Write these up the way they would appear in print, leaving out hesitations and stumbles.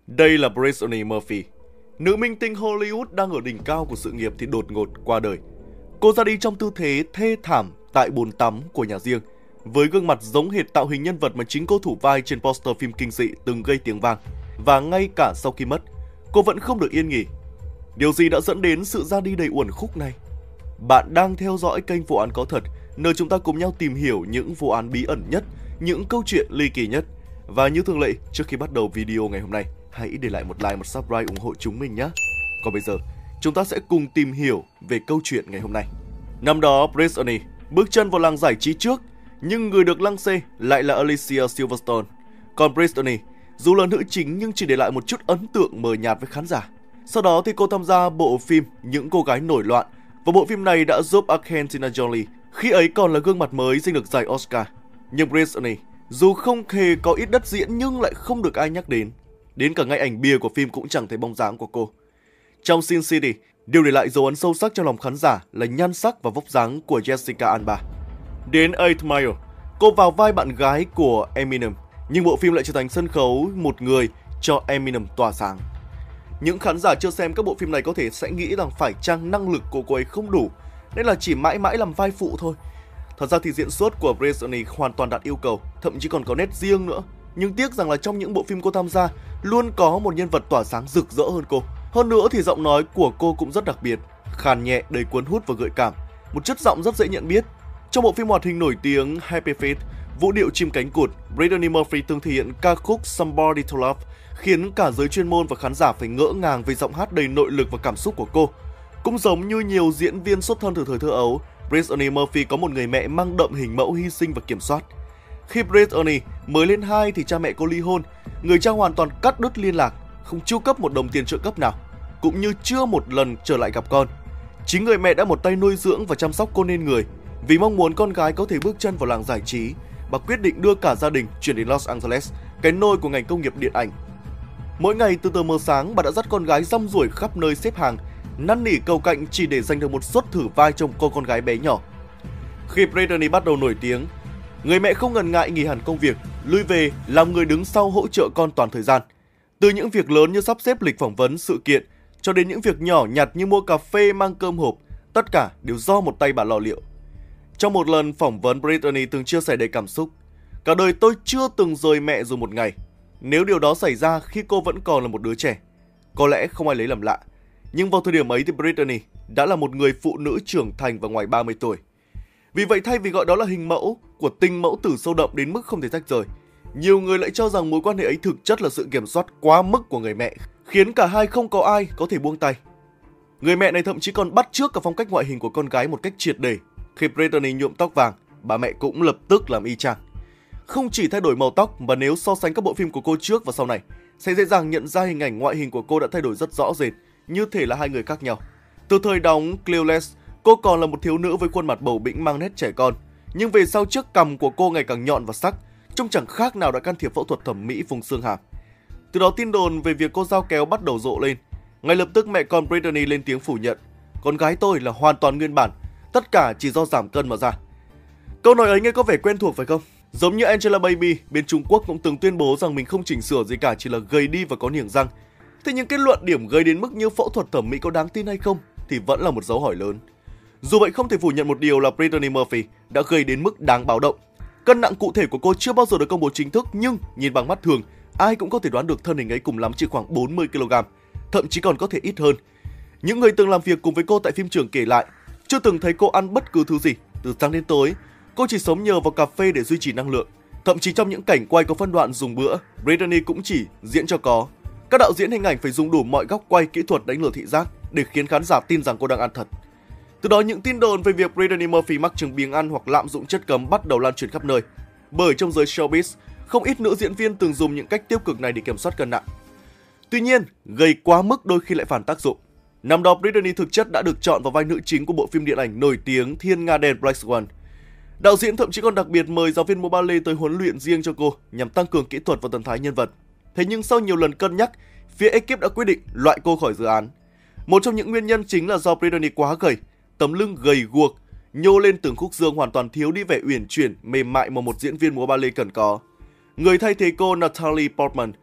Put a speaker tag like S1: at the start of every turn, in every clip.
S1: Đây là Brittany Murphy, nữ minh tinh Hollywood đang ở đỉnh cao của sự nghiệp thì đột ngột qua đời. Cô ra đi trong tư thế thê thảm tại bồn tắm của nhà riêng, với gương mặt giống hệt tạo hình nhân vật mà chính cô thủ vai trên poster phim kinh dị từng gây tiếng vang. Và ngay cả sau khi mất, cô vẫn không được yên nghỉ. Điều gì đã dẫn đến sự ra đi đầy uẩn khúc này? Bạn đang theo dõi kênh Vụ án có thật, nơi chúng ta cùng nhau tìm hiểu những vụ án bí ẩn nhất, những câu chuyện ly kỳ nhất. Và như thường lệ, trước khi bắt đầu video ngày hôm nay, hãy để lại một like, một subscribe ủng hộ chúng mình nhé. Còn bây giờ, chúng ta sẽ cùng tìm hiểu về câu chuyện ngày hôm nay. Năm đó, Brittany bước chân vào làng giải trí trước, nhưng người được lăng xê lại là Alicia Silverstone. Còn Brittany, dù là nữ chính nhưng chỉ để lại một chút ấn tượng mờ nhạt với khán giả. Sau đó thì cô tham gia bộ phim Những cô gái nổi loạn, và bộ phim này đã giúp Angelina Jolie, khi ấy còn là gương mặt mới, giành được giải Oscar. Nhưng Brittany, dù không hề có ít đất diễn nhưng lại không được ai nhắc đến. Đến cả ngay ảnh bìa của phim cũng chẳng thấy bóng dáng của cô. Trong Sin City, điều để lại dấu ấn sâu sắc trong lòng khán giả là nhan sắc và vóc dáng của Jessica Alba. Đến 8 Mile, cô vào vai bạn gái của Eminem, nhưng bộ phim lại trở thành sân khấu một người cho Eminem tỏa sáng. Những khán giả chưa xem các bộ phim này có thể sẽ nghĩ rằng phải chăng năng lực của cô ấy không đủ, nên là chỉ mãi mãi làm vai phụ thôi. Thật ra thì diễn xuất của Brittany hoàn toàn đạt yêu cầu, thậm chí còn có nét riêng nữa. Nhưng tiếc rằng là trong những bộ phim cô tham gia, luôn có một nhân vật tỏa sáng rực rỡ hơn cô. Hơn nữa thì giọng nói của cô cũng rất đặc biệt, khàn nhẹ, đầy cuốn hút và gợi cảm, một chất giọng rất dễ nhận biết. Trong bộ phim hoạt hình nổi tiếng Happy Feet, Vũ điệu chim cánh cụt, Brittany Murphy từng thể hiện ca khúc Somebody to Love, khiến cả giới chuyên môn và khán giả phải ngỡ ngàng về giọng hát đầy nội lực và cảm xúc của cô. Cũng giống như nhiều diễn viên xuất thân từ thời thơ ấu, Brittany Murphy có một người mẹ mang đậm hình mẫu hy sinh và kiểm soát. Khi Brittany mới lên 2 thì cha mẹ cô ly hôn, người cha hoàn toàn cắt đứt liên lạc, không chu cấp một đồng tiền trợ cấp nào, cũng như chưa một lần trở lại gặp con. Chính người mẹ đã một tay nuôi dưỡng và chăm sóc cô nên người. Vì mong muốn con gái có thể bước chân vào làng giải trí, bà quyết định đưa cả gia đình chuyển đến Los Angeles, cái nôi của ngành công nghiệp điện ảnh. Mỗi ngày từ tờ mờ sáng, bà đã dắt con gái rong ruổi khắp nơi xếp hàng, năn nỉ cầu cạnh chỉ để giành được một suất thử vai trong cô con gái bé nhỏ. Khi Brittany bắt đầu nổi tiếng, người mẹ không ngần ngại nghỉ hẳn công việc, lui về làm người đứng sau hỗ trợ con toàn thời gian. Từ những việc lớn như sắp xếp lịch phỏng vấn, sự kiện, cho đến những việc nhỏ nhặt như mua cà phê, mang cơm hộp, tất cả đều do một tay bà lo liệu. Trong một lần phỏng vấn, Brittany từng chia sẻ đầy cảm xúc: "Cả đời tôi chưa từng rời mẹ dù một ngày. Nếu điều đó xảy ra khi cô vẫn còn là một đứa trẻ, có lẽ không ai lấy làm lạ. Nhưng vào thời điểm ấy thì Brittany đã là một người phụ nữ trưởng thành và ngoài 30 tuổi. Vì vậy thay vì gọi đó là hình mẫu của tình mẫu tử sâu đậm đến mức không thể tách rời, nhiều người lại cho rằng mối quan hệ ấy thực chất là sự kiểm soát quá mức của người mẹ, khiến cả hai không có ai có thể buông tay. Người mẹ này thậm chí còn bắt chước cả phong cách ngoại hình của con gái một cách triệt để. Khi Brittany nhuộm tóc vàng, bà mẹ cũng lập tức làm y chang. Không chỉ thay đổi màu tóc, mà nếu so sánh các bộ phim của cô trước và sau này, sẽ dễ dàng nhận ra hình ảnh ngoại hình của cô đã thay đổi rất rõ rệt, như thể là hai người khác nhau. Từ thời đóng Clueless, cô còn là một thiếu nữ với khuôn mặt bầu bĩnh mang nét trẻ con, nhưng về sau chiếc cằm của cô ngày càng nhọn và sắc, trông chẳng khác nào đã can thiệp phẫu thuật thẩm mỹ vùng xương hàm. Từ đó tin đồn về việc cô dao kéo bắt đầu rộ lên. Ngay lập tức mẹ con Brittany lên tiếng phủ nhận: "Con gái tôi là hoàn toàn nguyên bản, tất cả chỉ do giảm cân mà ra." Câu nói ấy nghe có vẻ quen thuộc phải không? Giống như Angelababy bên Trung Quốc cũng từng tuyên bố rằng mình không chỉnh sửa gì cả, chỉ là gầy đi và có niềng răng. Thế nhưng cái luận điểm gầy đến mức như phẫu thuật thẩm mỹ có đáng tin hay không thì vẫn là một dấu hỏi lớn. Dù vậy không thể phủ nhận một điều là Brittany Murphy đã gầy đến mức đáng báo động. Cân nặng cụ thể của cô chưa bao giờ được công bố chính thức, nhưng nhìn bằng mắt thường, ai cũng có thể đoán được thân hình ấy cùng lắm chỉ khoảng 40 kg, thậm chí còn có thể ít hơn. Những người từng làm việc cùng với cô tại phim trường kể lại, chưa từng thấy cô ăn bất cứ thứ gì, từ sáng đến tối. Cô chỉ sống nhờ vào cà phê để duy trì năng lượng. Thậm chí trong những cảnh quay có phân đoạn dùng bữa, Brittany cũng chỉ diễn cho có. Các đạo diễn hình ảnh phải dùng đủ mọi góc quay kỹ thuật đánh lừa thị giác để khiến khán giả tin rằng cô đang ăn thật. Từ đó những tin đồn về việc Brittany Murphy mắc chứng biếng ăn hoặc lạm dụng chất cấm bắt đầu lan truyền khắp nơi. Bởi trong giới showbiz, không ít nữ diễn viên từng dùng những cách tiêu cực này để kiểm soát cân nặng. Tuy nhiên, gầy quá mức đôi khi lại phản tác dụng. Năm đó Brittany thực chất đã được chọn vào vai nữ chính của bộ phim điện ảnh nổi tiếng Thiên Nga đen Black Swan. Đạo diễn thậm chí còn đặc biệt mời giáo viên múa ballet tới huấn luyện riêng cho cô nhằm tăng cường kỹ thuật và thần thái nhân vật. Thế nhưng sau nhiều lần cân nhắc, phía ekip đã quyết định loại cô khỏi dự án. Một trong những nguyên nhân chính là do Brittany quá gầy, tấm lưng gầy guộc, nhô lên từng khúc xương hoàn toàn thiếu đi vẻ uyển chuyển, mềm mại mà một diễn viên múa ballet cần có. Người thay thế cô Natalie Portman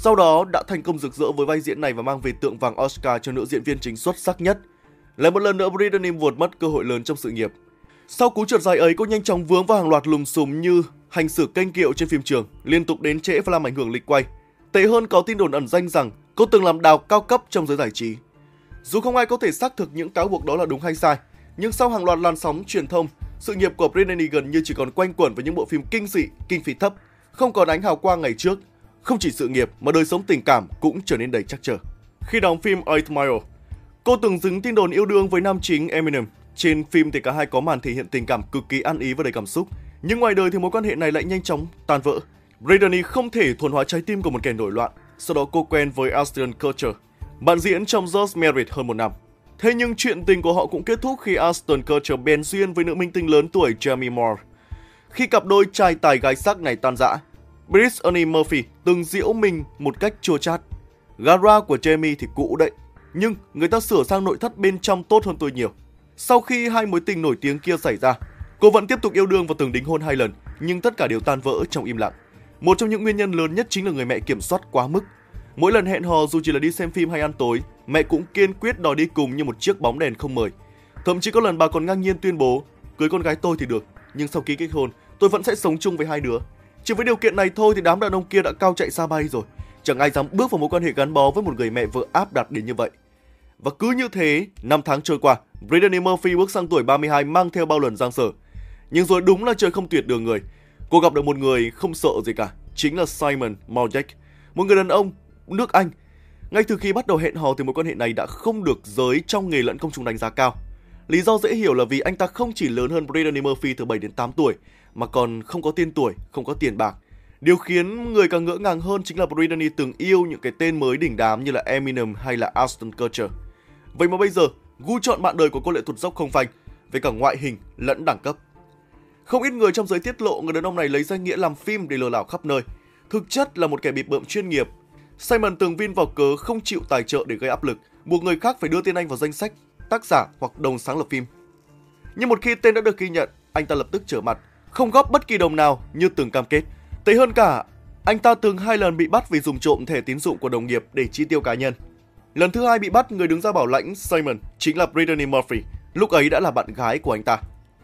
S1: Sau đó đã thành công rực rỡ với vai diễn này và mang về tượng vàng Oscar cho nữ diễn viên chính xuất sắc nhất. Lại một lần nữa Brittany vụt mất cơ hội lớn trong sự nghiệp. Sau cú trượt dài ấy, cô nhanh chóng vướng vào hàng loạt lùm xùm như hành xử kênh kiệu trên phim trường, liên tục đến trễ và làm ảnh hưởng lịch quay. Tệ hơn, có tin đồn ẩn danh rằng cô từng làm đào cao cấp trong giới giải trí. Dù không ai có thể xác thực những cáo buộc đó là đúng hay sai, nhưng sau hàng loạt làn sóng truyền thông, sự nghiệp của Brittany gần như chỉ còn quanh quẩn với những bộ phim kinh dị, kinh phí thấp, không còn ánh hào quang ngày trước. Không chỉ sự nghiệp mà đời sống tình cảm cũng trở nên đầy trắc trở. Khi đóng phim 8 Mile, cô từng dính tin đồn yêu đương với nam chính Eminem. Trên phim thì cả hai có màn thể hiện tình cảm cực kỳ ăn ý và đầy cảm xúc, nhưng ngoài đời thì mối quan hệ này lại nhanh chóng tan vỡ. Brittany không thể thuần hóa trái tim của một kẻ nổi loạn. Sau đó cô quen với Ashton Kutcher, bạn diễn trong Just Married hơn một năm. Thế nhưng chuyện tình của họ cũng kết thúc khi Ashton Kutcher bén duyên với nữ minh tinh lớn tuổi Demi Moore. Khi cặp đôi trai tài gái sắc này tan rã, Brittany Murphy từng giễu mình một cách chua chát. Gara của Jamie thì cũ đấy, nhưng người ta sửa sang nội thất bên trong tốt hơn tôi nhiều. Sau khi hai mối tình nổi tiếng kia xảy ra, cô vẫn tiếp tục yêu đương và từng đính hôn 2 lần, nhưng tất cả đều tan vỡ trong im lặng. Một trong những nguyên nhân lớn nhất chính là người mẹ kiểm soát quá mức. Mỗi lần hẹn hò dù chỉ là đi xem phim hay ăn tối, mẹ cũng kiên quyết đòi đi cùng như một chiếc bóng đèn không mời. Thậm chí có lần bà còn ngang nhiên tuyên bố, cưới con gái tôi thì được, nhưng sau khi kết hôn, tôi vẫn sẽ sống chung với hai đứa. Chỉ với điều kiện này thôi thì đám đàn ông kia đã cao chạy xa bay rồi. Chẳng ai dám bước vào mối quan hệ gắn bó với một người mẹ vợ áp đặt đến như vậy. Và cứ như thế, 5 tháng trôi qua, Brittany Murphy bước sang tuổi 32 mang theo bao lần giang sở. Nhưng rồi đúng là trời không tuyệt đường người. Cô gặp được một người không sợ gì cả, chính là Simon Malek, một người đàn ông nước Anh. Ngay từ khi bắt đầu hẹn hò thì mối quan hệ này đã không được giới trong nghề lẫn công chúng đánh giá cao. Lý do dễ hiểu là vì anh ta không chỉ lớn hơn Brittany Murphy từ 7 đến 8 tuổi, mà còn không có tên tuổi, không có tiền bạc. Điều khiến người càng ngỡ ngàng hơn chính là Brittany từng yêu những cái tên mới đỉnh đám như là Eminem hay là Ashton Kutcher. Vậy mà bây giờ, gu chọn bạn đời của cô lại tụt dốc không phanh, về cả ngoại hình lẫn đẳng cấp. Không ít người trong giới tiết lộ người đàn ông này lấy danh nghĩa làm phim để lừa đảo khắp nơi. Thực chất là một kẻ bịp bợm chuyên nghiệp. Simon từng vin vào cớ không chịu tài trợ để gây áp lực, buộc người khác phải đưa tên anh vào danh sách tác giả hoặc đồng sáng lập phim. Nhưng một khi tên đã được ghi nhận, anh ta lập tức trở mặt, không góp bất kỳ đồng nào như từng cam kết. Tệ hơn cả, anh ta từng 2 lần bị bắt vì dùng trộm thẻ tín dụng của đồng nghiệp để chi tiêu cá nhân. Lần thứ 2 bị bắt, người đứng ra bảo lãnh Simon chính là Brittany Murphy, lúc ấy đã là bạn gái của anh ta.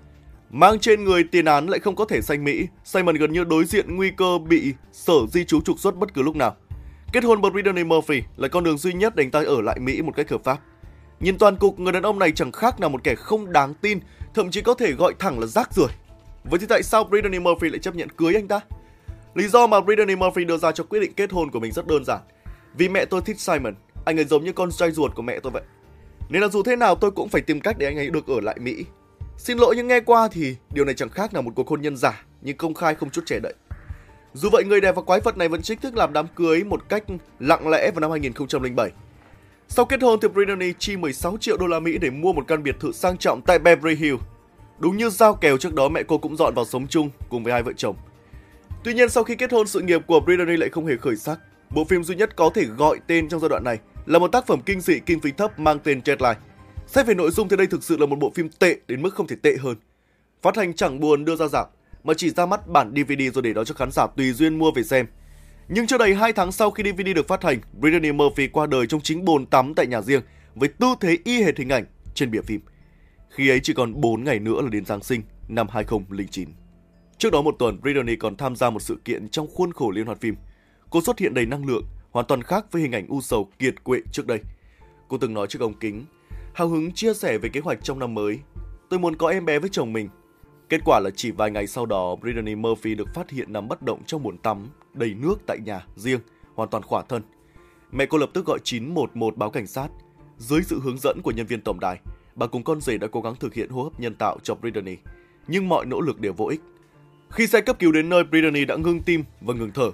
S1: Mang trên người tiền án lại không có thẻ xanh Mỹ, Simon gần như đối diện nguy cơ bị Sở Di trú trục xuất bất cứ lúc nào. Kết hôn với Brittany Murphy là con đường duy nhất để anh ta ở lại Mỹ một cách hợp pháp. Nhìn toàn cục, người đàn ông này chẳng khác nào một kẻ không đáng tin, thậm chí có thể gọi thẳng là rác rưởi. Vậy thì tại sao Brittany Murphy lại chấp nhận cưới anh ta? Lý do mà Brittany Murphy đưa ra cho quyết định kết hôn của mình rất đơn giản. Vì mẹ tôi thích Simon, anh ấy giống như con trai ruột của mẹ tôi vậy. Nên là dù thế nào tôi cũng phải tìm cách để anh ấy được ở lại Mỹ. Xin lỗi nhưng nghe qua thì điều này chẳng khác nào một cuộc hôn nhân giả, nhưng công khai không chút che đậy. Dù vậy, người đẹp và quái vật này vẫn chính thức làm đám cưới một cách lặng lẽ vào năm 2007. Sau kết hôn thì Brittany chi 16 triệu đô la Mỹ để mua một căn biệt thự sang trọng tại Beverly Hills. Đúng như giao kèo trước đó, mẹ cô cũng dọn vào sống chung cùng với hai vợ chồng. Tuy nhiên, sau khi kết hôn, sự nghiệp của Brittany lại không hề khởi sắc. Bộ phim duy nhất có thể gọi tên trong giai đoạn này là một tác phẩm kinh dị kinh phí thấp mang tên Deadline. Xét về nội dung thì đây thực sự là một bộ phim tệ đến mức không thể tệ hơn. Phát hành chẳng buồn đưa ra rạp, mà chỉ ra mắt bản DVD rồi để đó cho khán giả tùy duyên mua về xem. Nhưng chưa đầy 2 tháng sau khi DVD được phát hành, Brittany Murphy qua đời trong chính bồn tắm tại nhà riêng với tư thế y hệt hình ảnh trên bìa phim. Khi ấy chỉ còn 4 ngày nữa là đến Giáng sinh năm 2009. Trước đó một tuần, Brittany còn tham gia một sự kiện trong khuôn khổ liên hoan phim. Cô xuất hiện đầy năng lượng, hoàn toàn khác với hình ảnh u sầu kiệt quệ trước đây. Cô từng nói trước ống kính, hào hứng chia sẻ về kế hoạch trong năm mới. Tôi muốn có em bé với chồng mình. Kết quả là chỉ vài ngày sau đó, Brittany Murphy được phát hiện nằm bất động trong bồn tắm đầy nước tại nhà riêng, hoàn toàn khỏa thân. Mẹ cô lập tức gọi 911 báo cảnh sát. Dưới sự hướng dẫn của nhân viên tổng đài, bà cùng con rể đã cố gắng thực hiện hô hấp nhân tạo cho Brittany, nhưng mọi nỗ lực đều vô ích. Khi xe cấp cứu đến nơi, Brittany đã ngưng tim và ngừng thở.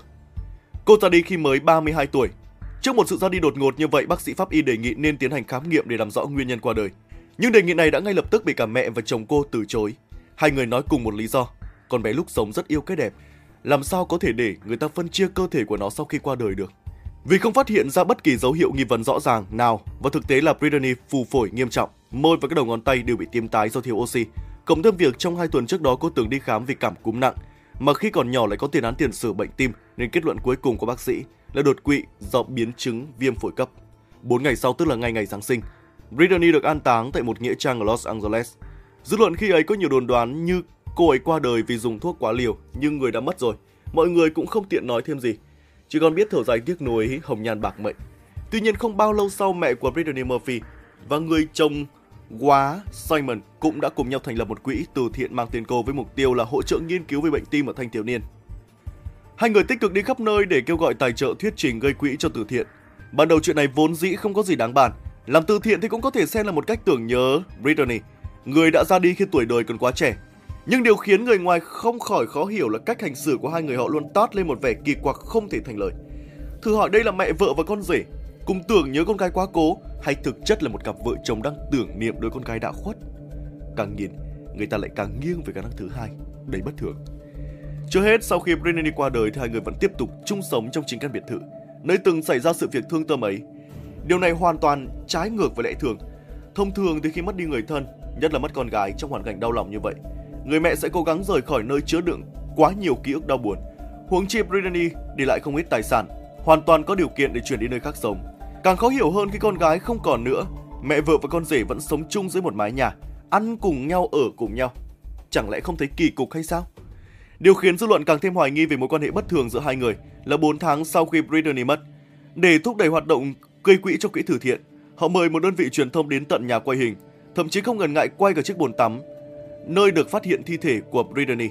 S1: Cô ra đi khi mới 32 tuổi. Trước một sự ra đi đột ngột như vậy, bác sĩ pháp y đề nghị nên tiến hành khám nghiệm để làm rõ nguyên nhân qua đời. Nhưng đề nghị này đã ngay lập tức bị cả mẹ và chồng cô từ chối. Hai người nói cùng một lý do: con bé lúc sống rất yêu cái đẹp, làm sao có thể để người ta phân chia cơ thể của nó sau khi qua đời được. Vì không phát hiện ra bất kỳ dấu hiệu nghi vấn rõ ràng nào, và thực tế là Brittany phù phổi nghiêm trọng, môi và các đầu ngón tay đều bị tím tái do thiếu oxy. Cộng thêm việc trong 2 tuần trước đó cô từng đi khám vì cảm cúm nặng, mà khi còn nhỏ lại có tiền án tiền sử bệnh tim, nên kết luận cuối cùng của bác sĩ là đột quỵ do biến chứng viêm phổi cấp. 4 ngày sau, tức là ngày Giáng sinh, Brittany được an táng tại một nghĩa trang ở Los Angeles. Dư luận khi ấy có nhiều đồn đoán như cô ấy qua đời vì dùng thuốc quá liều, nhưng người đã mất rồi. Mọi người cũng không tiện nói thêm gì, chỉ còn biết thở dài tiếc nuối hồng nhan bạc mệnh. Tuy nhiên không bao lâu sau, mẹ của Brittany Murphy và người chồng quá Simon cũng đã cùng nhau thành lập một quỹ từ thiện mang tên cô với mục tiêu là hỗ trợ nghiên cứu về bệnh tim ở thanh thiếu niên. Hai người tích cực đi khắp nơi để kêu gọi tài trợ thuyết trình gây quỹ cho từ thiện. Ban đầu chuyện này vốn dĩ không có gì đáng bàn. Làm từ thiện thì cũng có thể xem là một cách tưởng nhớ Brittany, người đã ra đi khi tuổi đời còn quá trẻ. Nhưng điều khiến người ngoài không khỏi khó hiểu là cách hành xử của hai người họ luôn toát lên một vẻ kỳ quặc không thể thành lời. Thử hỏi đây là mẹ vợ và con rể, cùng tưởng nhớ con gái quá cố, hay thực chất là một cặp vợ chồng đang tưởng niệm đứa con gái đã khuất? Càng nhìn, người ta lại càng nghiêng về khả năng thứ hai, đầy bất thường. Chưa hết, sau khi Brittany qua đời thì hai người vẫn tiếp tục chung sống trong chính căn biệt thự, nơi từng xảy ra sự việc thương tâm ấy. Điều này hoàn toàn trái ngược với lẽ thường. Thông thường thì khi mất đi người thân, nhất là mất con gái trong hoàn cảnh đau lòng như vậy, người mẹ sẽ cố gắng rời khỏi nơi chứa đựng quá nhiều ký ức đau buồn. Huống chi Brittany để lại không ít tài sản, hoàn toàn có điều kiện để chuyển đi nơi khác sống. Càng khó hiểu hơn khi con gái không còn nữa, mẹ vợ và con rể vẫn sống chung dưới một mái nhà, ăn cùng nhau, ở cùng nhau. Chẳng lẽ không thấy kỳ cục hay sao? Điều khiến dư luận càng thêm hoài nghi về mối quan hệ bất thường giữa hai người là 4 tháng sau khi Brittany mất. Để thúc đẩy hoạt động gây quỹ cho quỹ từ thiện, họ mời một đơn vị truyền thông đến tận nhà quay hình, thậm chí không ngần ngại quay cả chiếc bồn tắm nơi được phát hiện thi thể của Brittany.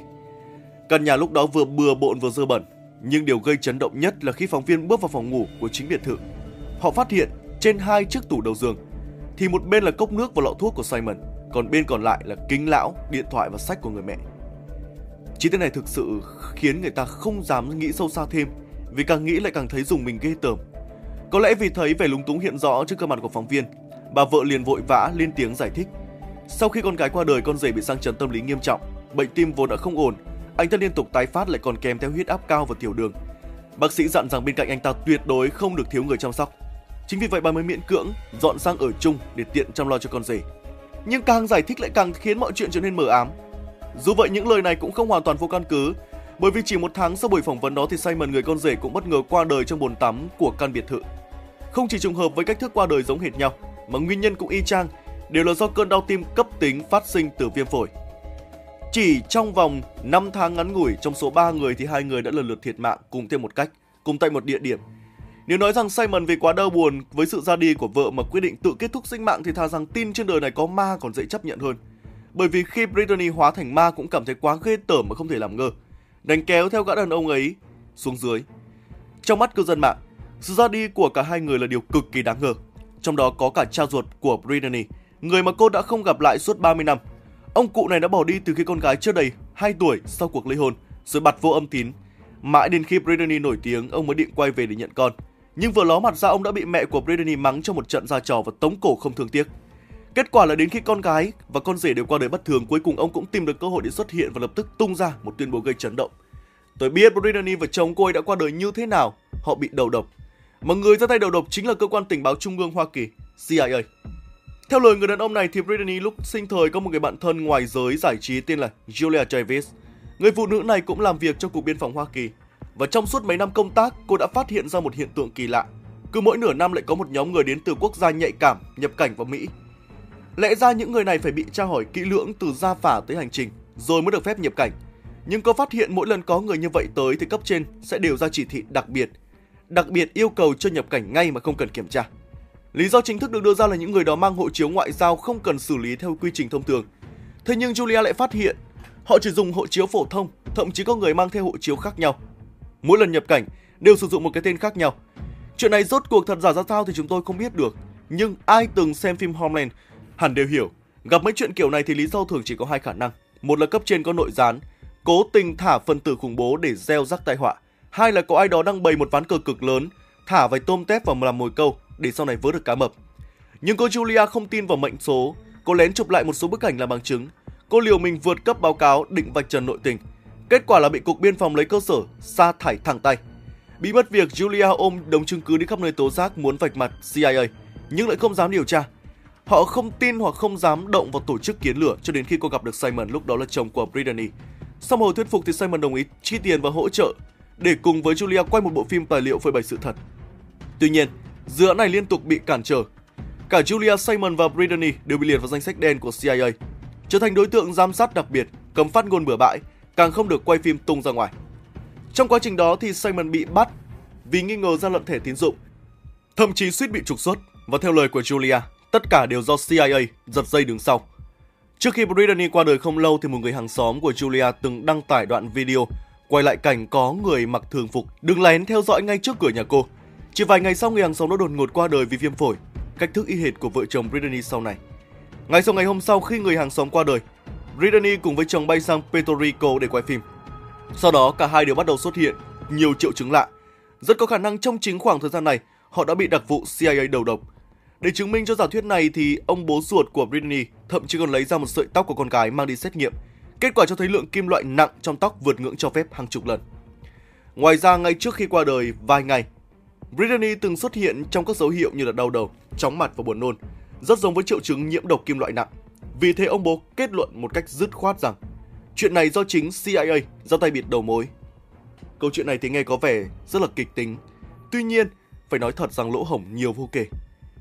S1: Căn nhà lúc đó vừa bừa bộn vừa dơ bẩn, nhưng điều gây chấn động nhất là khi phóng viên bước vào phòng ngủ của chính biệt thự, họ phát hiện trên 2 chiếc tủ đầu giường thì một bên là cốc nước và lọ thuốc của Simon, còn bên còn lại là kính lão, điện thoại và sách của người mẹ. Chi tiết này thực sự khiến người ta không dám nghĩ sâu xa thêm, vì càng nghĩ lại càng thấy rùng mình ghê tởm. Có lẽ vì thấy vẻ lúng túng hiện rõ trước cơ mặt của phóng viên, bà vợ liền vội vã lên tiếng giải thích. Sau khi con gái qua đời, con rể bị sang chấn tâm lý nghiêm trọng, bệnh tim vốn đã không ổn, anh ta liên tục tái phát lại còn kèm theo huyết áp cao và tiểu đường. Bác sĩ dặn rằng bên cạnh anh ta tuyệt đối không được thiếu người chăm sóc. Chính vì vậy bà mới miễn cưỡng dọn sang ở chung để tiện chăm lo cho con rể. Nhưng càng giải thích lại càng khiến mọi chuyện trở nên mờ ám. Dù vậy, những lời này cũng không hoàn toàn vô căn cứ, bởi vì chỉ 1 tháng sau buổi phỏng vấn đó thì Simon, người con rể, cũng bất ngờ qua đời trong bồn tắm của căn biệt thự. Không chỉ trùng hợp với cách thức qua đời giống hệt nhau, mà nguyên nhân cũng y chang, đều là do cơn đau tim cấp tính phát sinh từ viêm phổi. Chỉ trong vòng 5 tháng ngắn ngủi, trong số 3 người thì 2 người đã lần lượt thiệt mạng cùng theo một cách, cùng tại một địa điểm. Nếu nói rằng Simon vì quá đau buồn với sự ra đi của vợ mà quyết định tự kết thúc sinh mạng thì thà rằng tin trên đời này có ma còn dễ chấp nhận hơn. Bởi vì khi Brittany hóa thành ma cũng cảm thấy quá ghê tởm mà không thể làm ngơ, đành kéo theo gã đàn ông ấy xuống dưới. Trong mắt cư dân mạng, sự ra đi của cả hai người là điều cực kỳ đáng ngờ. Trong đó có cả cha ruột của Brittany, người mà cô đã không gặp lại suốt 30 năm. Ông cụ này đã bỏ đi từ khi con gái chưa đầy 2 tuổi sau cuộc ly hôn, rồi bặt vô âm tín. Mãi đến khi Brittany nổi tiếng, ông mới định quay về để nhận con. Nhưng vừa ló mặt ra, ông đã bị mẹ của Brittany mắng trong một trận ra trò và tống cổ không thương tiếc. Kết quả là đến khi con gái và con rể đều qua đời bất thường, cuối cùng ông cũng tìm được cơ hội để xuất hiện và lập tức tung ra một tuyên bố gây chấn động. Tôi biết Brittany và chồng cô ấy đã qua đời như thế nào, họ bị đầu độc. Mà người ra tay đầu độc chính là cơ quan tình báo trung ương Hoa Kỳ, CIA. Theo lời người đàn ông này thì Brittany lúc sinh thời có một người bạn thân ngoài giới giải trí tên là Julia Davis. Người phụ nữ này cũng làm việc cho Cục Biên phòng Hoa Kỳ. Và trong suốt mấy năm công tác, cô đã phát hiện ra một hiện tượng kỳ lạ. Cứ mỗi nửa năm lại có một nhóm người đến từ quốc gia nhạy cảm nhập cảnh vào Mỹ. Lẽ ra những người này phải bị tra hỏi kỹ lưỡng từ gia phả tới hành trình, rồi mới được phép nhập cảnh. Nhưng cô phát hiện mỗi lần có người như vậy tới thì cấp trên sẽ đều ra chỉ thị đặc biệt yêu cầu cho nhập cảnh ngay mà không cần kiểm tra. Lý do chính thức được đưa ra là những người đó mang hộ chiếu ngoại giao không cần xử lý theo quy trình thông thường. Thế nhưng Julia lại phát hiện họ chỉ dùng hộ chiếu phổ thông, thậm chí có người mang theo hộ chiếu khác nhau. Mỗi lần nhập cảnh đều sử dụng một cái tên khác nhau. Chuyện này rốt cuộc thật giả ra sao thì chúng tôi không biết được. Nhưng ai từng xem phim Homeland hẳn đều hiểu, gặp mấy chuyện kiểu này thì lý do thường chỉ có 2 khả năng. Một là cấp trên có nội gián, cố tình thả phần tử khủng bố để gieo rắc tai họa. 2 là có ai đó đang bày một ván cờ cực lớn, thả vài tôm tép vào làm mồi câu để sau này vớ được cá mập. Nhưng cô Julia không tin vào mệnh số, cô lén chụp lại một số bức ảnh làm bằng chứng. Cô liều mình vượt cấp báo cáo định vạch trần nội tình. Kết quả là bị Cục Biên phòng lấy cơ sở sa thải thẳng tay. Bị mất việc, Julia ôm đống chứng cứ đi khắp nơi tố giác muốn vạch mặt CIA, nhưng lại không dám điều tra. Họ không tin hoặc không dám động vào tổ chức kiến lửa cho đến khi cô gặp được Simon, lúc đó là chồng của Brittany. Sau hồi thuyết phục thì Simon đồng ý chi tiền và hỗ trợ. để cùng với Julia quay một bộ phim tài liệu phơi bày sự thật. Tuy nhiên, dự án này liên tục bị cản trở. Cả Julia, Simon và Brittany đều bị liệt vào danh sách đen của CIA, trở thành đối tượng giám sát đặc biệt, cấm phát ngôn bừa bãi, càng không được quay phim tung ra ngoài. Trong quá trình đó thì Simon bị bắt vì nghi ngờ gian lận thẻ tín dụng, thậm chí suýt bị trục xuất, và theo lời của Julia, tất cả đều do CIA giật dây đứng sau. Trước khi Brittany qua đời không lâu thì một người hàng xóm của Julia từng đăng tải đoạn video quay lại cảnh có người mặc thường phục đứng lén theo dõi ngay trước cửa nhà cô. Chỉ vài ngày sau, người hàng xóm đã đột ngột qua đời vì viêm phổi, cách thức y hệt của vợ chồng Brittany sau này. Ngày hôm sau khi người hàng xóm qua đời, Brittany cùng với chồng bay sang Puerto Rico để quay phim. Sau đó cả hai đều bắt đầu xuất hiện nhiều triệu chứng lạ. Rất có khả năng trong chính khoảng thời gian này, họ đã bị đặc vụ CIA đầu độc. Để chứng minh cho giả thuyết này thì ông bố ruột của Brittany thậm chí còn lấy ra một sợi tóc của con gái mang đi xét nghiệm. Kết quả cho thấy lượng kim loại nặng trong tóc vượt ngưỡng cho phép hàng chục lần. Ngoài ra, ngay trước khi qua đời vài ngày, Brittany từng xuất hiện trong các dấu hiệu như là đau đầu, chóng mặt và buồn nôn, rất giống với triệu chứng nhiễm độc kim loại nặng. Vì thế ông bố kết luận một cách dứt khoát rằng chuyện này do chính CIA ra tay bịt đầu mối. Câu chuyện này thì nghe có vẻ rất là kịch tính. Tuy nhiên, phải nói thật rằng lỗ hổng nhiều vô kể.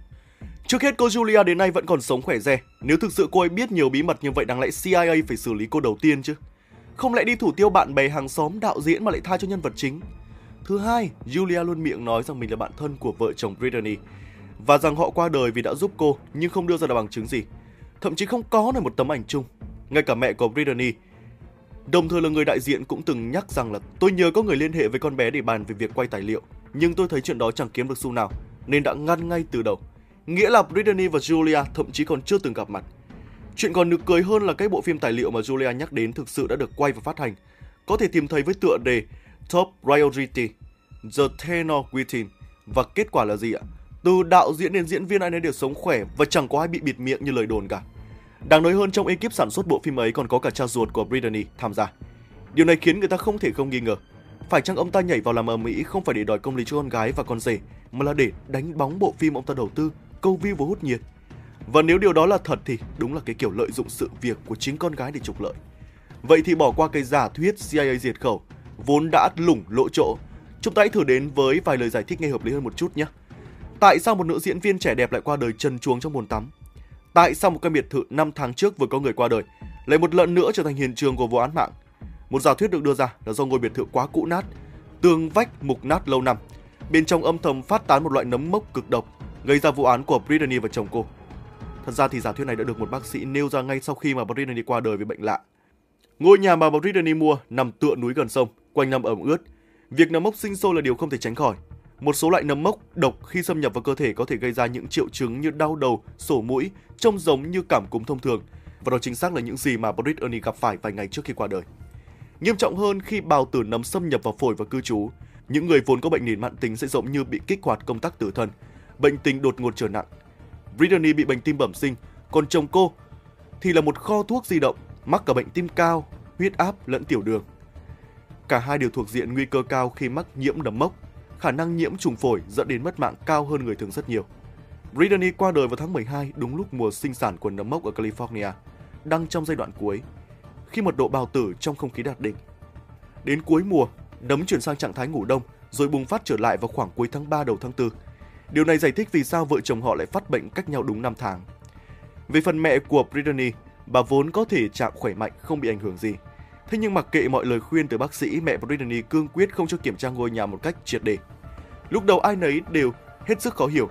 S1: Trước hết, cô Julia đến nay vẫn còn sống khỏe re. Nếu thực sự cô ấy biết nhiều bí mật như vậy, đáng lẽ CIA phải xử lý cô đầu tiên chứ. Không lẽ đi thủ tiêu bạn bè, hàng xóm, đạo diễn mà lại tha cho nhân vật chính. Thứ hai, Julia luôn miệng nói rằng mình là bạn thân của vợ chồng Brittany và rằng họ qua đời vì đã giúp cô, nhưng không đưa ra được bằng chứng gì. Thậm chí không có nổi một tấm ảnh chung. Ngay cả mẹ của Brittany, đồng thời là người đại diện, cũng từng nhắc rằng là tôi nhớ có người liên hệ với con bé để bàn về việc quay tài liệu, nhưng tôi thấy chuyện đó chẳng kiếm được xu nào nên đã ngăn ngay từ đầu. Nghĩa là Brittany và Julia thậm chí còn chưa từng gặp mặt. Chuyện còn nực cười hơn là cái bộ phim tài liệu mà Julia nhắc đến thực sự đã được quay và phát hành. Có thể tìm thấy với tựa đề Top Priority, The Tenor Within. Và kết quả là gì ạ? Từ đạo diễn đến diễn viên ai nấy đều sống khỏe và chẳng có ai bị bịt miệng như lời đồn cả. Đáng nói hơn, trong ekip sản xuất bộ phim ấy còn có cả cha ruột của Brittany tham gia. Điều này khiến người ta không thể không nghi ngờ, phải chăng ông ta nhảy vào làm ầm ĩ không phải để đòi công lý cho con gái và con rể, mà là để đánh bóng bộ phim ông ta đầu tư, câu view và hút nhiệt. Và nếu điều đó là thật thì đúng là cái kiểu lợi dụng sự việc của chính con gái để trục lợi. Vậy thì bỏ qua cái giả thuyết CIA diệt khẩu vốn đã lủng lỗ chỗ, chúng ta hãy thử đến với vài lời giải thích nghe hợp lý hơn một chút nhé. Tại sao một nữ diễn viên trẻ đẹp lại qua đời trần truồng trong bồn tắm? Tại sao một căn biệt thự 5 tháng trước vừa có người qua đời lại một lần nữa trở thành hiện trường của vụ án mạng? Một giả thuyết được đưa ra là do ngôi biệt thự quá cũ nát, tường vách mục nát lâu năm, bên trong âm thầm phát tán một loại nấm mốc cực độc, gây ra vụ án của Brittany và chồng cô. Thật ra thì giả thuyết này đã được một bác sĩ nêu ra ngay sau khi mà Brittany qua đời vì bệnh lạ. Ngôi nhà mà Brittany mua nằm tựa núi gần sông, quanh năm ẩm ướt. Việc nấm mốc sinh sôi là điều không thể tránh khỏi. Một số loại nấm mốc độc khi xâm nhập vào cơ thể có thể gây ra những triệu chứng như đau đầu, sổ mũi, trông giống như cảm cúm thông thường. Và đó chính xác là những gì mà Brittany gặp phải vài ngày trước khi qua đời. Nghiêm trọng hơn, khi bào tử nấm xâm nhập vào phổi và cư trú, những người vốn có bệnh nền mãn tính sẽ giống như bị kích hoạt công tắc tử thần, bệnh tình đột ngột trở nặng. Brittany bị bệnh tim bẩm sinh, còn chồng cô thì là một kho thuốc di động, mắc cả bệnh tim cao, huyết áp lẫn tiểu đường. Cả hai đều thuộc diện nguy cơ cao khi mắc nhiễm nấm mốc, khả năng nhiễm trùng phổi dẫn đến mất mạng cao hơn người thường rất nhiều. Brittany qua đời vào tháng 12, đúng lúc mùa sinh sản của nấm mốc ở California đang trong giai đoạn cuối, khi mật độ bào tử trong không khí đạt đỉnh. Đến cuối mùa, nấm chuyển sang trạng thái ngủ đông rồi bùng phát trở lại vào khoảng cuối tháng 3 đầu tháng 4. Điều này giải thích vì sao vợ chồng họ lại phát bệnh cách nhau đúng 5 tháng. Về phần mẹ của Brittany, bà vốn có thể trạng khỏe mạnh, không bị ảnh hưởng gì. Thế nhưng mặc kệ mọi lời khuyên từ bác sĩ, mẹ Brittany cương quyết không cho kiểm tra ngôi nhà một cách triệt để. Lúc đầu ai nấy đều hết sức khó hiểu.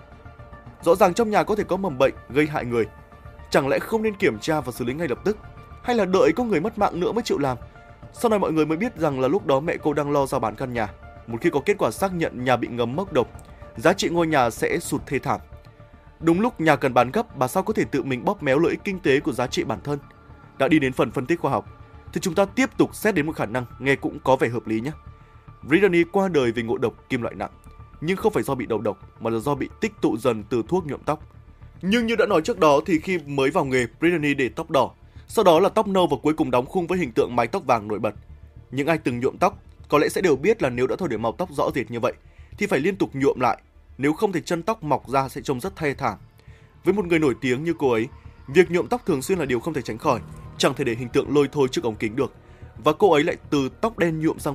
S1: Rõ ràng trong nhà có thể có mầm bệnh gây hại người, chẳng lẽ không nên kiểm tra và xử lý ngay lập tức, hay là đợi có người mất mạng nữa mới chịu làm? Sau này mọi người mới biết rằng là lúc đó mẹ cô đang lo rao bán căn nhà. Một khi có kết quả xác nhận nhà bị ngấm mốc độc, giá trị ngôi nhà sẽ sụt thê thảm. Đúng lúc nhà cần bán gấp, bà sao có thể tự mình bóp méo lợi ích kinh tế của giá trị bản thân? Đã đi đến phần phân tích khoa học, thì chúng ta tiếp tục xét đến một khả năng nghe cũng có vẻ hợp lý nhé. Brittany qua đời vì ngộ độc kim loại nặng, nhưng không phải do bị đầu độc mà là do bị tích tụ dần từ thuốc nhuộm tóc. Nhưng như đã nói trước đó thì khi mới vào nghề, Brittany để tóc đỏ, sau đó là tóc nâu và cuối cùng đóng khung với hình tượng mái tóc vàng nổi bật. Những ai từng nhuộm tóc có lẽ sẽ đều biết là nếu đã thay đổi màu tóc rõ rệt như vậy thì phải liên tục nhuộm lại, nếu không thì chân tóc mọc ra sẽ trông rất thê thảm. Với một người nổi tiếng như cô ấy, việc nhuộm tóc thường xuyên là điều không thể tránh khỏi, chẳng thể để hình tượng lôi thôi trước ống kính được. Và cô ấy lại từ tóc đen nhuộm sang vàng,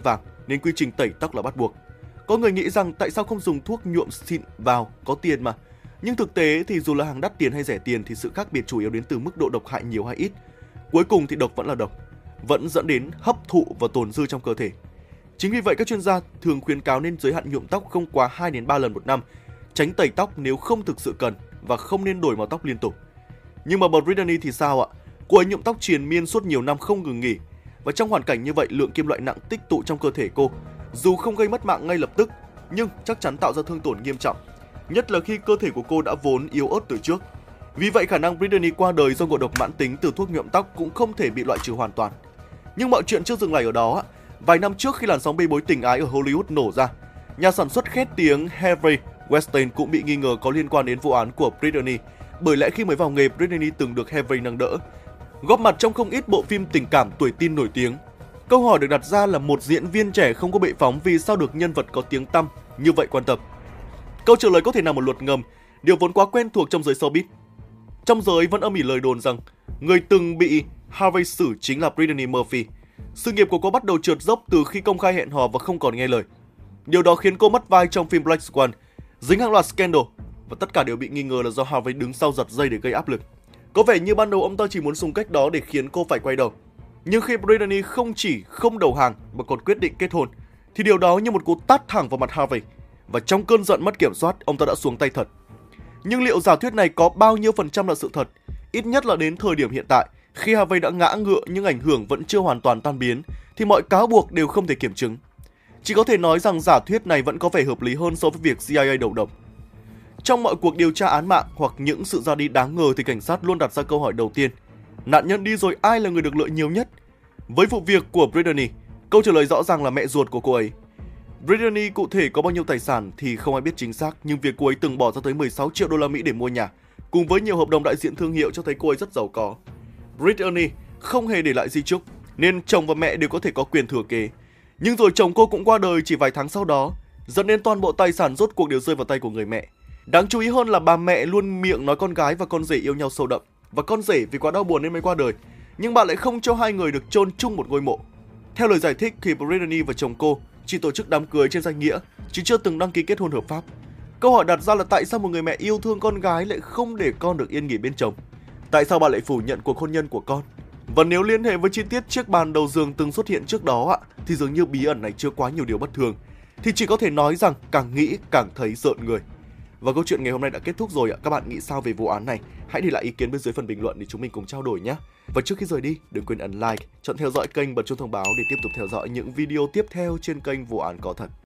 S1: nên quy trình tẩy tóc là bắt buộc. Có người nghĩ rằng tại sao không dùng thuốc nhuộm xịn vào, có tiền mà. Nhưng thực tế thì dù là hàng đắt tiền hay rẻ tiền thì sự khác biệt chủ yếu đến từ mức độ độc hại nhiều hay ít. Cuối cùng thì độc vẫn là độc, vẫn dẫn đến hấp thụ và tồn dư trong cơ thể. Chính vì vậy các chuyên gia thường khuyến cáo nên giới hạn nhuộm tóc không quá 2 đến 3 lần một năm, tránh tẩy tóc nếu không thực sự cần và không nên đổi màu tóc liên tục. Nhưng mà Brittany thì sao ạ? Cô ấy nhuộm tóc triền miên suốt nhiều năm không ngừng nghỉ. Và trong hoàn cảnh như vậy, lượng kim loại nặng tích tụ trong cơ thể cô, dù không gây mất mạng ngay lập tức, nhưng chắc chắn tạo ra thương tổn nghiêm trọng, nhất là khi cơ thể của cô đã vốn yếu ớt từ trước. Vì vậy khả năng Brittany qua đời do ngộ độc mãn tính từ thuốc nhuộm tóc cũng không thể bị loại trừ hoàn toàn. Nhưng mọi chuyện chưa dừng lại ở đó. Vài năm trước khi làn sóng bê bối tình ái ở Hollywood nổ ra, nhà sản xuất khét tiếng Harvey Weinstein cũng bị nghi ngờ có liên quan đến vụ án của Brittany. Bởi lẽ khi mới vào nghề, Brittany từng được Harvey nâng đỡ, góp mặt trong không ít bộ phim tình cảm tuổi teen nổi tiếng. Câu hỏi được đặt ra là một diễn viên trẻ không có bệ phóng vì sao được nhân vật có tiếng tăm như vậy quan tâm? Câu trả lời có thể nằm ở luật ngầm, điều vốn quá quen thuộc trong giới showbiz. Trong giới vẫn âm ỉ lời đồn rằng người từng bị Harvey xử chính là Brittany Murphy. Sự nghiệp của cô bắt đầu trượt dốc từ khi công khai hẹn hò và không còn nghe lời. Điều đó khiến cô mất vai trong phim Black Swan, dính hàng loạt scandal, và tất cả đều bị nghi ngờ là do Harvey đứng sau giật dây để gây áp lực. Có vẻ như ban đầu ông ta chỉ muốn dùng cách đó để khiến cô phải quay đầu. Nhưng khi Brittany không chỉ không đầu hàng mà còn quyết định kết hôn, thì điều đó như một cú tát thẳng vào mặt Harvey. Và trong cơn giận mất kiểm soát, ông ta đã xuống tay thật. Nhưng liệu giả thuyết này có bao nhiêu phần trăm là sự thật? Ít nhất là đến thời điểm hiện tại, khi Harvey đã ngã ngựa nhưng ảnh hưởng vẫn chưa hoàn toàn tan biến, thì mọi cáo buộc đều không thể kiểm chứng. Chỉ có thể nói rằng giả thuyết này vẫn có vẻ hợp lý hơn so với việc CIA đầu độc. Trong mọi cuộc điều tra án mạng hoặc những sự ra đi đáng ngờ thì cảnh sát luôn đặt ra câu hỏi đầu tiên: nạn nhân đi rồi ai là người được lợi nhiều nhất? Với vụ việc của Brittany, câu trả lời rõ ràng là mẹ ruột của cô ấy. Brittany cụ thể có bao nhiêu tài sản thì không ai biết chính xác, nhưng việc cô ấy từng bỏ ra tới 16 triệu đô la Mỹ để mua nhà, cùng với nhiều hợp đồng đại diện thương hiệu cho thấy cô ấy rất giàu có. Brittany không hề để lại di chúc, nên chồng và mẹ đều có thể có quyền thừa kế. Nhưng rồi chồng cô cũng qua đời chỉ vài tháng sau đó, dẫn đến toàn bộ tài sản rốt cuộc đều rơi vào tay của người mẹ. Đáng chú ý hơn là bà mẹ luôn miệng nói con gái và con rể yêu nhau sâu đậm, và con rể vì quá đau buồn nên mới qua đời, nhưng bà lại không cho hai người được chôn chung một ngôi mộ. Theo lời giải thích thì Brittany và chồng cô chỉ tổ chức đám cưới trên danh nghĩa, chứ chưa từng đăng ký kết hôn hợp pháp. Câu hỏi đặt ra là tại sao một người mẹ yêu thương con gái lại không để con được yên nghỉ bên chồng? Tại sao bà lại phủ nhận cuộc hôn nhân của con? Và nếu liên hệ với chi tiết chiếc bàn đầu giường từng xuất hiện trước đó thì dường như bí ẩn này chưa quá nhiều điều bất thường. Thì chỉ có thể nói rằng càng nghĩ càng thấy rợn người. Và câu chuyện ngày hôm nay đã kết thúc rồi ạ. Các bạn nghĩ sao về vụ án này? Hãy để lại ý kiến bên dưới phần bình luận để chúng mình cùng trao đổi nhé. Và trước khi rời đi, đừng quên ấn like, chọn theo dõi kênh, bật chuông thông báo để tiếp tục theo dõi những video tiếp theo trên kênh Vụ Án Có Thật.